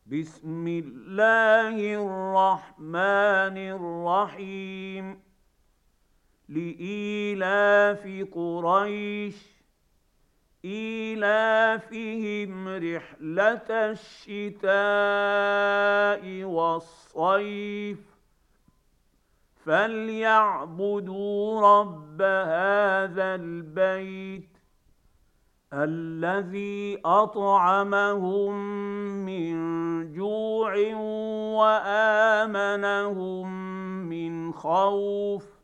بسم الله الرحمن الرحيم. لإيلاف قريش إيلافهم رحلة الشتاء والصيف فليعبدوا رب هذا البيت الذي أطعمهم من جوع وآمنهم من خوف